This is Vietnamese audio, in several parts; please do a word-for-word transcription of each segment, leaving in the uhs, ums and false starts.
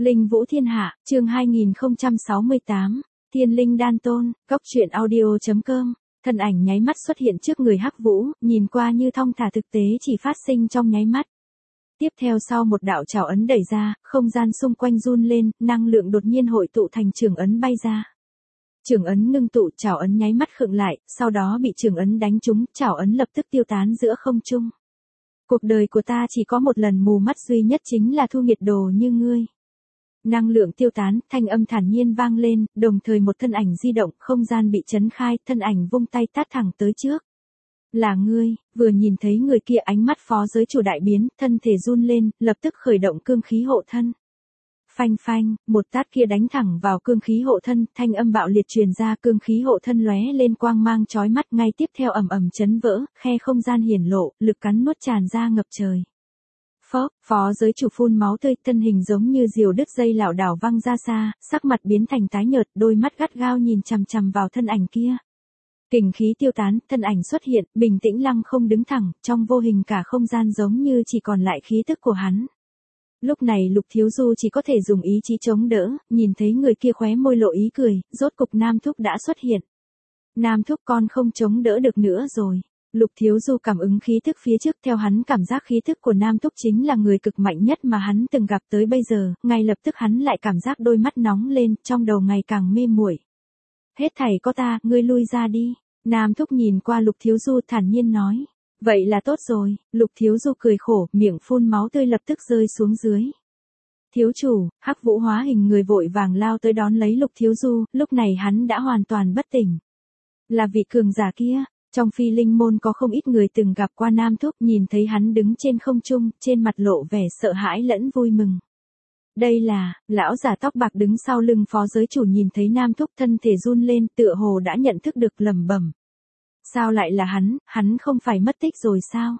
Linh Vũ Thiên Hạ, chương hai nghìn không trăm sáu mươi tám, Thiên Linh Đan Tôn, Cốc truyện audio chấm com. Thân ảnh nháy mắt xuất hiện trước người Hắc Vũ, nhìn qua như thong thả thực tế chỉ phát sinh trong nháy mắt. Tiếp theo sau một đạo trảo ấn đẩy ra, không gian xung quanh run lên, năng lượng đột nhiên hội tụ thành trường ấn bay ra. Trường ấn ngưng tụ, trảo ấn nháy mắt khựng lại, sau đó bị trường ấn đánh trúng, trảo ấn lập tức tiêu tán giữa không trung. Cuộc đời của ta chỉ có một lần mù mắt duy nhất chính là thu nghiệt đồ như ngươi. Năng lượng tiêu tán, thanh âm thản nhiên vang lên, đồng thời một thân ảnh di động, không gian bị chấn khai, thân ảnh vung tay tát thẳng tới trước. Là ngươi, vừa nhìn thấy người kia ánh mắt phó giới chủ đại biến, thân thể run lên, lập tức khởi động cương khí hộ thân. Phanh phanh, một tát kia đánh thẳng vào cương khí hộ thân, thanh âm bạo liệt truyền ra, cương khí hộ thân lóe lên quang mang chói mắt, ngay tiếp theo ầm ầm chấn vỡ, khe không gian hiển lộ, lực cắn nuốt tràn ra ngập trời. Phó, phó giới chủ phun máu tươi, thân hình giống như diều đứt dây lảo đảo văng ra xa, sắc mặt biến thành tái nhợt, đôi mắt gắt gao nhìn chằm chằm vào thân ảnh kia. Kình khí tiêu tán, thân ảnh xuất hiện, bình tĩnh lăng không đứng thẳng, trong vô hình cả không gian giống như chỉ còn lại khí tức của hắn. Lúc này Lục Thiếu Du chỉ có thể dùng ý chí chống đỡ, nhìn thấy người kia khóe môi lộ ý cười, rốt cục Nam Thúc đã xuất hiện. Nam Thúc con không chống đỡ được nữa rồi. Lục Thiếu Du cảm ứng khí thức phía trước, theo hắn cảm giác khí thức của Nam Thúc chính là người cực mạnh nhất mà hắn từng gặp tới bây giờ, ngay lập tức hắn lại cảm giác đôi mắt nóng lên, trong đầu ngày càng mê muội. Hết thảy có ta, ngươi lui ra đi. Nam Thúc nhìn qua Lục Thiếu Du thản nhiên nói. Vậy là tốt rồi, Lục Thiếu Du cười khổ, miệng phun máu tươi lập tức rơi xuống dưới. Thiếu chủ, Hắc Vũ hóa hình người vội vàng lao tới đón lấy Lục Thiếu Du, lúc này hắn đã hoàn toàn bất tỉnh. Là vị cường giả kia. Trong Phi Linh môn có không ít người từng gặp qua Nam Thúc, nhìn thấy hắn đứng trên không trung, trên mặt lộ vẻ sợ hãi lẫn vui mừng. Đây là, lão giả tóc bạc đứng sau lưng phó giới chủ nhìn thấy Nam Thúc thân thể run lên, tựa hồ đã nhận thức được, lẩm bẩm. Sao lại là hắn, hắn không phải mất tích rồi sao?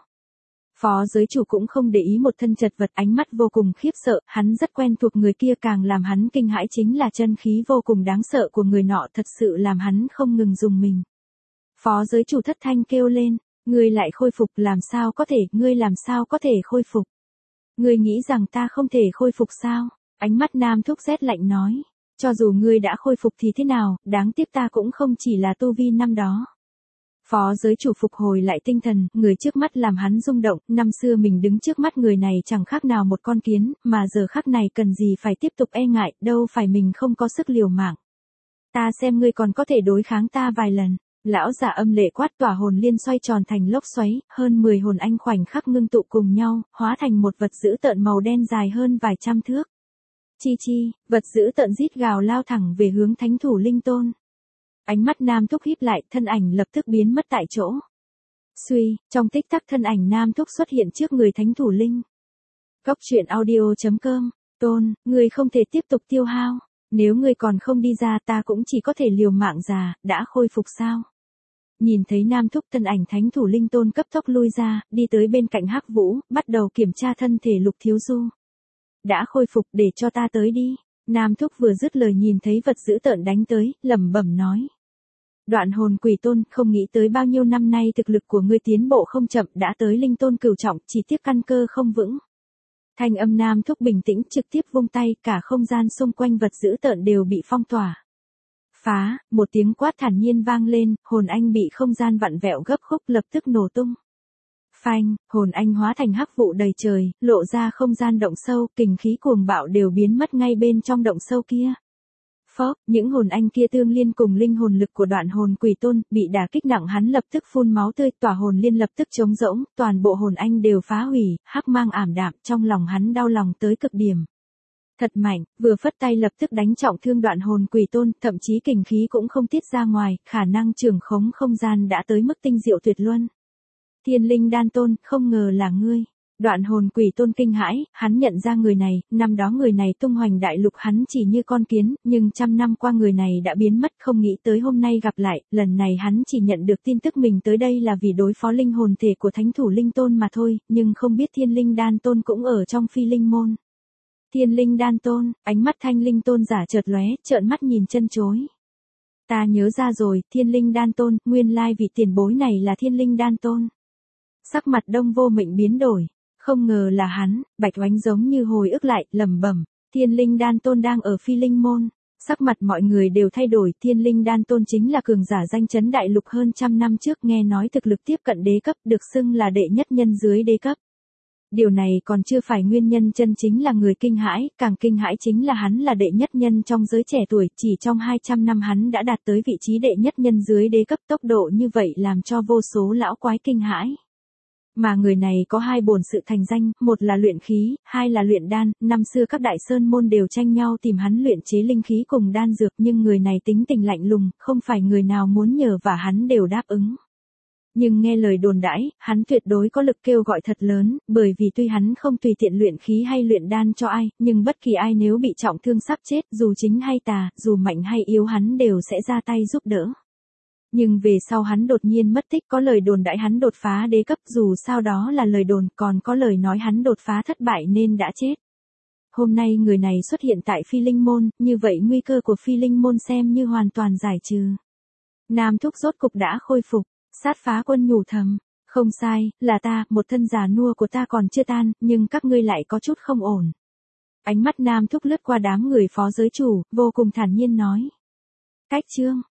Phó giới chủ cũng không để ý một thân chật vật, ánh mắt vô cùng khiếp sợ, hắn rất quen thuộc người kia, càng làm hắn kinh hãi chính là chân khí vô cùng đáng sợ của người nọ, thật sự làm hắn không ngừng dùng mình. Phó giới chủ thất thanh kêu lên, ngươi lại khôi phục, làm sao có thể, ngươi làm sao có thể khôi phục? Ngươi nghĩ rằng ta không thể khôi phục sao? Ánh mắt Nam Thúc rét lạnh nói, cho dù ngươi đã khôi phục thì thế nào, đáng tiếc ta cũng không chỉ là tu vi năm đó. Phó giới chủ phục hồi lại tinh thần, người trước mắt làm hắn rung động, năm xưa mình đứng trước mắt người này chẳng khác nào một con kiến, mà giờ khắc này cần gì phải tiếp tục e ngại, đâu phải mình không có sức liều mạng. Ta xem ngươi còn có thể đối kháng ta vài lần. Lão giả âm lệ quát, tỏa hồn liên xoay tròn thành lốc xoáy, hơn mười hồn anh khoảnh khắc ngưng tụ cùng nhau, hóa thành một vật dữ tợn màu đen dài hơn vài trăm thước. Chi chi, vật dữ tợn rít gào lao thẳng về hướng Thánh Thủ Linh Tôn. Ánh mắt Nam Thúc híp lại, thân ảnh lập tức biến mất tại chỗ. Suy, trong tích tắc thân ảnh Nam Thúc xuất hiện trước người Thánh Thủ Linh. Cốc truyện audio chấm com, Tôn, ngươi không thể tiếp tục tiêu hao. Nếu ngươi còn không đi ra ta cũng chỉ có thể liều mạng già, đã khôi phục sao? Nhìn thấy Nam Thúc, thân ảnh Thánh Thủ Linh Tôn cấp tốc lui ra, đi tới bên cạnh Hắc Vũ, bắt đầu kiểm tra thân thể Lục Thiếu Du. Đã khôi phục, để cho ta tới đi. Nam Thúc vừa dứt lời nhìn thấy vật dữ tợn đánh tới, lẩm bẩm nói. Đoạn hồn quỷ tôn, không nghĩ tới bao nhiêu năm nay thực lực của ngươi tiến bộ không chậm, đã tới linh tôn cửu trọng, chỉ tiếc căn cơ không vững. Thanh âm Nam Thúc bình tĩnh, trực tiếp vung tay, cả không gian xung quanh vật dữ tợn đều bị phong tỏa. Phá, một tiếng quát thản nhiên vang lên, hồn anh bị không gian vặn vẹo gấp khúc lập tức nổ tung. Phanh, hồn anh hóa thành hắc vụ đầy trời, lộ ra không gian động sâu, kình khí cuồng bạo đều biến mất ngay bên trong động sâu kia. Phó, những hồn anh kia tương liên cùng linh hồn lực của đoạn hồn quỷ tôn, bị đả kích nặng hắn lập tức phun máu tươi, tỏa hồn liên lập tức trống rỗng, toàn bộ hồn anh đều phá hủy, hắc mang ảm đạm, trong lòng hắn đau lòng tới cực điểm. Thật mạnh, vừa phất tay lập tức đánh trọng thương đoạn hồn quỷ tôn, thậm chí kình khí cũng không tiết ra ngoài, khả năng trường khống không gian đã tới mức tinh diệu tuyệt luân. Thiên Linh Đan Tôn, không ngờ là ngươi. Đoạn hồn quỷ tôn kinh hãi, hắn nhận ra người này, năm đó người này tung hoành đại lục hắn chỉ như con kiến, nhưng trăm năm qua người này đã biến mất, không nghĩ tới hôm nay gặp lại, lần này hắn chỉ nhận được tin tức mình tới đây là vì đối phó linh hồn thể của Thánh Thủ Linh Tôn mà thôi, nhưng không biết Thiên Linh Đan Tôn cũng ở trong Phi Linh môn. Thiên Linh Đan Tôn, ánh mắt Thanh Linh Tôn giả chợt lóe, trợn mắt nhìn chân chối. Ta nhớ ra rồi, Thiên Linh Đan Tôn, nguyên lai vị tiền bối này là Thiên Linh Đan Tôn. Sắc mặt Đông Vô Mệnh biến đổi. Không ngờ là hắn, Bạch Oánh giống như hồi ức lại, lẩm bẩm, Thiên linh đan tôn đang ở Phi Linh Môn. Sắc mặt mọi người đều thay đổi, Thiên linh đan tôn chính là cường giả danh chấn đại lục hơn trăm năm trước, nghe nói thực lực tiếp cận đế cấp, được xưng là đệ nhất nhân dưới đế cấp. Điều này còn chưa phải nguyên nhân chân chính là người kinh hãi, càng kinh hãi chính là hắn là đệ nhất nhân trong giới trẻ tuổi, chỉ trong hai trăm năm hắn đã đạt tới vị trí đệ nhất nhân dưới đế cấp, tốc độ như vậy làm cho vô số lão quái kinh hãi. Mà người này có hai bổn sự thành danh, một là luyện khí, hai là luyện đan, năm xưa các đại sơn môn đều tranh nhau tìm hắn luyện chế linh khí cùng đan dược, nhưng người này tính tình lạnh lùng, không phải người nào muốn nhờ và hắn đều đáp ứng. Nhưng nghe lời đồn đãi, hắn tuyệt đối có lực kêu gọi thật lớn, bởi vì tuy hắn không tùy tiện luyện khí hay luyện đan cho ai, nhưng bất kỳ ai nếu bị trọng thương sắp chết, dù chính hay tà, dù mạnh hay yếu hắn đều sẽ ra tay giúp đỡ. Nhưng về sau hắn đột nhiên mất tích, có lời đồn đãi hắn đột phá đế cấp, dù sao đó là lời đồn, còn có lời nói hắn đột phá thất bại nên đã chết. Hôm nay người này xuất hiện tại Phi Linh Môn, như vậy nguy cơ của Phi Linh Môn xem như hoàn toàn giải trừ. Nam Thúc rốt cục đã khôi phục. Sát Phá Quân nhủ thầm, không sai, là ta, một thân già nua của ta còn chưa tan, nhưng các ngươi lại có chút không ổn. Ánh mắt Nam Thúc lướt qua đám người phó giới chủ, vô cùng thản nhiên nói. Cách chương.